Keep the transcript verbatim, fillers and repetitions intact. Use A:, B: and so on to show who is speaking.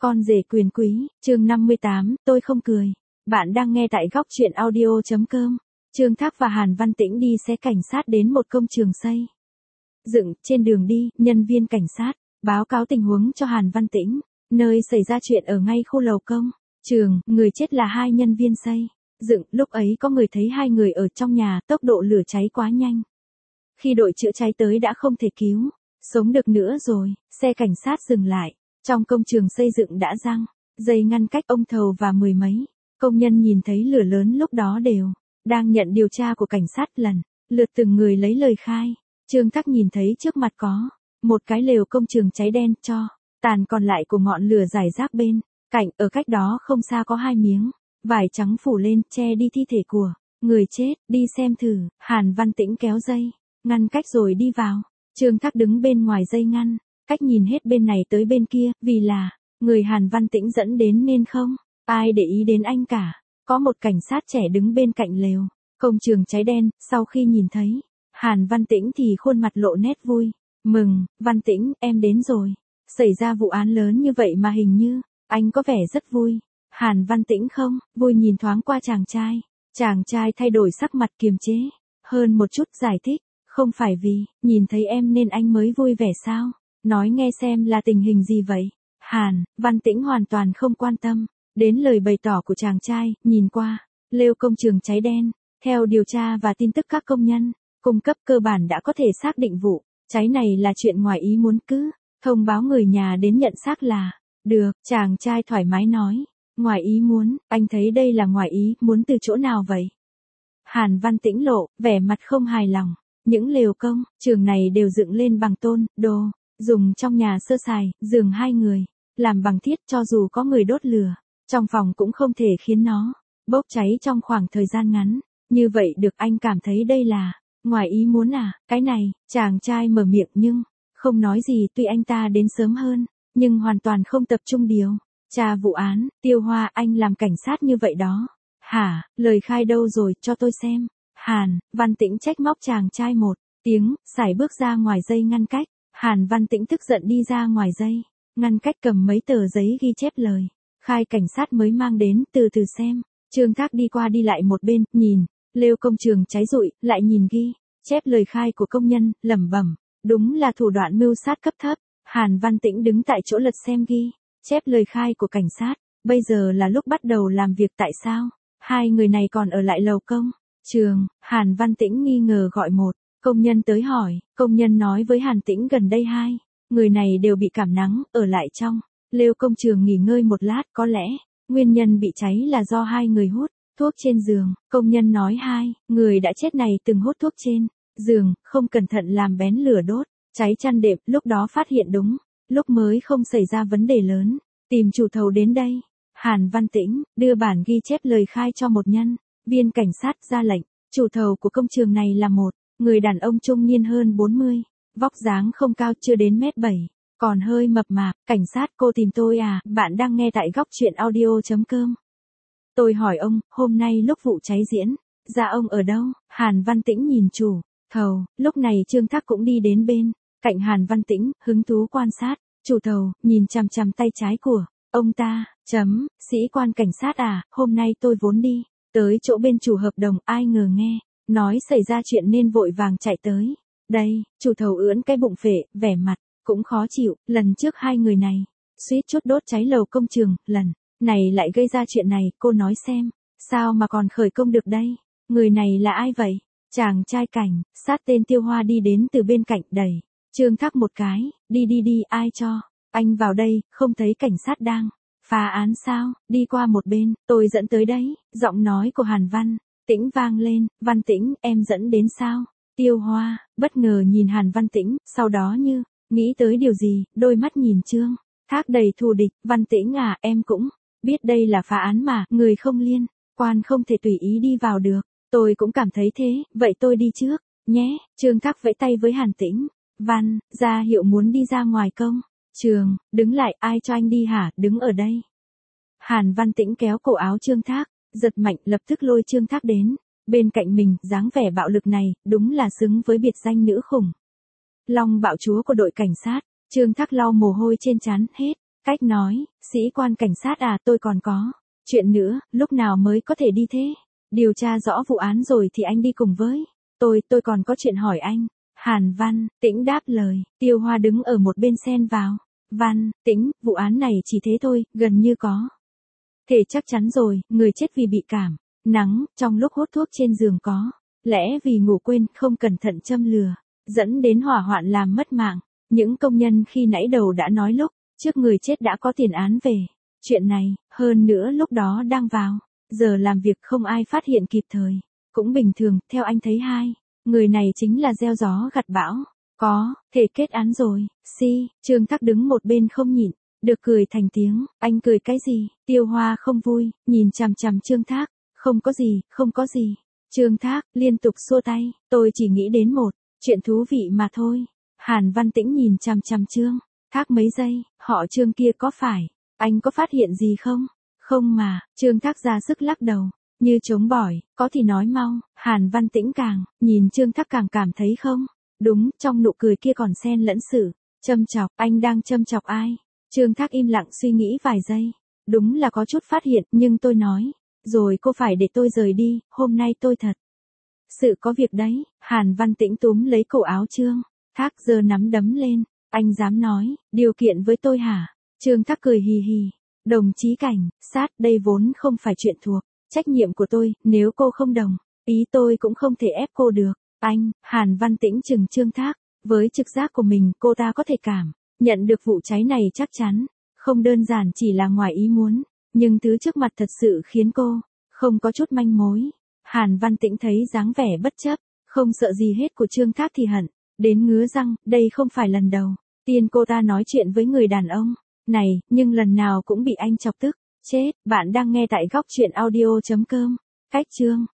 A: Con rể quyền quý, chương năm mươi tám, tôi không cười. Bạn đang nghe tại góc truyện audio.com. Trương Thác và Hàn Văn Tĩnh đi xe cảnh sát đến một công trường xây dựng. Trên đường đi, nhân viên cảnh sát báo cáo tình huống cho Hàn Văn Tĩnh. Nơi xảy ra chuyện ở ngay khu lầu công trường, người chết là hai nhân viên xây dựng. Lúc ấy có người thấy hai người ở trong nhà, tốc độ lửa cháy quá nhanh. Khi đội chữa cháy tới đã không thể cứu sống được nữa rồi. Xe cảnh sát dừng lại. Trong công trường xây dựng đã giăng dây ngăn cách ông thầu và mười mấy công nhân nhìn thấy lửa lớn lúc đó đều đang nhận điều tra của cảnh sát, lần lượt từng người lấy lời khai. Trương Thác nhìn thấy trước mặt có một cái lều công trường cháy đen, cho tàn còn lại của ngọn lửa rải rác bên cạnh. Ở cách đó không xa có hai miếng vải trắng phủ lên che đi thi thể của người chết. Đi xem thử. Hàn Văn Tĩnh kéo dây ngăn cách rồi đi vào. Trương Thác đứng bên ngoài dây ngăn cách nhìn hết bên này tới bên kia, vì là người Hàn Văn Tĩnh dẫn đến nên không ai để ý đến anh cả. Có một cảnh sát trẻ đứng bên cạnh lều công trường cháy đen. Sau khi nhìn thấy Hàn Văn Tĩnh thì khuôn mặt lộ nét vui mừng. Văn Tĩnh, em đến rồi. Xảy ra vụ án lớn như vậy mà hình như anh có vẻ rất vui. Hàn Văn Tĩnh không vui nhìn thoáng qua chàng trai. Chàng trai thay đổi sắc mặt, kiềm chế hơn một chút, giải thích, không phải vì nhìn thấy em nên anh mới vui vẻ sao? Nói nghe xem là tình hình gì vậy? Hàn Văn Tĩnh hoàn toàn không quan tâm đến lời bày tỏ của chàng trai, nhìn qua lều công trường cháy đen. Theo điều tra và tin tức các công nhân cung cấp, cơ bản đã có thể xác định vụ cháy này là chuyện ngoài ý muốn, cứ thông báo người nhà đến nhận xác là được. Chàng trai thoải mái nói, ngoài ý muốn, anh thấy đây là ngoài ý muốn từ chỗ nào vậy? Hàn Văn Tĩnh lộ vẻ mặt không hài lòng. Những lều công trường này đều dựng lên bằng tôn, đồ dùng trong nhà sơ sài, giường hai người làm bằng thiết, cho dù có người đốt lửa trong phòng cũng không thể khiến nó bốc cháy trong khoảng thời gian ngắn như vậy được. Anh cảm thấy đây là ngoài ý muốn à? Cái này, chàng trai mở miệng nhưng không nói gì. Tuy anh ta đến sớm hơn, nhưng hoàn toàn không tập trung điều tra vụ án. Tiêu Hoa, anh làm cảnh sát như vậy đó hả? Lời khai đâu rồi, cho tôi xem. Hàn Văn Tĩnh trách móc chàng trai một tiếng, sải bước ra ngoài dây ngăn cách. Hàn Văn Tĩnh tức giận đi ra ngoài dây ngăn cách, cầm mấy tờ giấy ghi chép lời khai cảnh sát mới mang đến, từ từ xem. Trương Thác đi qua đi lại một bên, nhìn lều công trường cháy rụi, lại nhìn ghi chép lời khai của công nhân, lẩm bẩm, đúng là thủ đoạn mưu sát cấp thấp. Hàn Văn Tĩnh đứng tại chỗ lật xem ghi chép lời khai của cảnh sát. Bây giờ là lúc bắt đầu làm việc, tại sao hai người này còn ở lại lầu công trường? Hàn Văn Tĩnh nghi ngờ gọi một công nhân tới hỏi. Công nhân nói với Hàn Tĩnh gần đây hai người này đều bị cảm nắng, ở lại trong lều công trường nghỉ ngơi một lát. Có lẽ nguyên nhân bị cháy là do hai người hút thuốc trên giường. Công nhân nói hai người đã chết này từng hút thuốc trên giường, không cẩn thận làm bén lửa đốt cháy chăn đệm. Lúc đó phát hiện đúng lúc mới không xảy ra vấn đề lớn, tìm chủ thầu đến đây. Hàn Văn Tĩnh đưa bản ghi chép lời khai cho một nhân viên cảnh sát, ra lệnh. Chủ thầu của công trường này là một người đàn ông trung niên hơn bốn mươi, vóc dáng không cao, chưa đến mét bảy, còn hơi mập mạp. Cảnh sát, cô tìm tôi à? Bạn đang nghe tại góc truyện audio.com. Tôi hỏi ông, hôm nay lúc vụ cháy diễn ra ông ở đâu? Hàn Văn Tĩnh nhìn chủ thầu. Lúc này Trương Thác cũng đi đến bên cạnh Hàn Văn Tĩnh, hứng thú quan sát. Chủ thầu nhìn chằm chằm tay trái của ông ta. Chấm, sĩ quan cảnh sát à, hôm nay tôi vốn đi tới chỗ bên chủ hợp đồng, ai ngờ nghe nói xảy ra chuyện nên vội vàng chạy tới đây. Chủ thầu ưỡn cái bụng phệ, vẻ mặt cũng khó chịu. Lần trước hai người này suýt chút đốt cháy lầu công trường, lần này lại gây ra chuyện này. Cô nói xem, sao mà còn khởi công được đây? Người này là ai vậy? Chàng trai cảnh sát tên Tiêu Hoa đi đến từ bên cạnh, đẩy Trương Thác một cái. Đi đi đi, ai cho anh vào đây? Không thấy cảnh sát đang phá án sao? Đi qua một bên, tôi dẫn tới đấy. Giọng nói của Hàn Văn Tĩnh vang lên. Văn Tĩnh, em dẫn đến sao? Tiêu Hoa bất ngờ nhìn Hàn Văn Tĩnh, sau đó như nghĩ tới điều gì, đôi mắt nhìn Trương Thác đầy thù địch. Văn Tĩnh à, em cũng biết đây là phá án mà, người không liên quan không thể tùy ý đi vào được. Tôi cũng cảm thấy thế, vậy tôi đi trước nhé. Trương Thác vẫy tay với Hàn Tĩnh. Văn ra hiệu muốn đi ra ngoài công trường. Đứng lại, ai cho anh đi hả? Đứng ở đây. Hàn Văn Tĩnh kéo cổ áo Trương Thác, giật mạnh, lập tức lôi Trương Thác đến bên cạnh mình. Dáng vẻ bạo lực này đúng là xứng với biệt danh nữ khủng long bạo chúa của đội cảnh sát. Trương Thác lau mồ hôi trên trán, hết Cách nói, sĩ quan cảnh sát à, tôi còn có. Chuyện nữa, lúc nào mới có thể đi thế? Điều tra rõ vụ án rồi thì anh đi cùng với. Tôi, tôi còn có chuyện hỏi anh. Hàn Văn Tĩnh đáp lời, Tiêu Hoa đứng ở một bên xen vào. Văn Tĩnh, vụ án này chỉ thế thôi, gần như có thể chắc chắn rồi, người chết vì bị cảm nắng, trong lúc hút thuốc trên giường có lẽ vì ngủ quên, không cẩn thận châm lửa, dẫn đến hỏa hoạn làm mất mạng. Những công nhân khi nãy đầu đã nói lúc trước người chết đã có tiền án về chuyện này, hơn nữa lúc đó đang vào giờ làm việc không ai phát hiện kịp thời. Cũng bình thường, theo anh thấy hai người này chính là gieo gió gặt bão, có thể kết án rồi. Si, Trương Thác đứng một bên không nhịn được cười thành tiếng. Anh cười cái gì? Tiêu Hoa không vui, nhìn chằm chằm Trương Thác. Không có gì, không có gì. Trương Thác liên tục xua tay, tôi chỉ nghĩ đến một chuyện thú vị mà thôi. Hàn Văn Tĩnh nhìn chằm chằm Trương Thác mấy giây, họ Trương kia có phải anh có phát hiện gì không? Không mà. Trương Thác ra sức lắc đầu, như chống bỏi, có thì nói mau. Hàn Văn Tĩnh càng nhìn Trương Thác càng cảm thấy không đúng, trong nụ cười kia còn xen lẫn sự châm chọc. Anh đang châm chọc ai? Trương Thác im lặng suy nghĩ vài giây, đúng là có chút phát hiện, nhưng tôi nói rồi cô phải để tôi rời đi, hôm nay tôi thật sự có việc đấy. Hàn Văn Tĩnh túm lấy cổ áo Trương Thác giơ nắm đấm lên, anh dám nói điều kiện với tôi hả? Trương Thác cười hì hì, đồng chí cảnh sát, đây vốn không phải chuyện thuộc trách nhiệm của tôi, nếu cô không đồng ý tôi cũng không thể ép cô được. Anh, Hàn Văn Tĩnh chừng Trương Thác, với trực giác của mình cô ta có thể cảm nhận được vụ cháy này chắc chắn không đơn giản chỉ là ngoài ý muốn, nhưng thứ trước mặt thật sự khiến cô không có chút manh mối. Hàn Văn Tĩnh thấy dáng vẻ bất chấp, không sợ gì hết của Trương Thác thì hận đến ngứa răng, đây không phải lần đầu tiên cô ta nói chuyện với người đàn ông này, nhưng lần nào cũng bị anh chọc tức chết. Bạn đang nghe tại góc truyện audio chấm com. Cách chương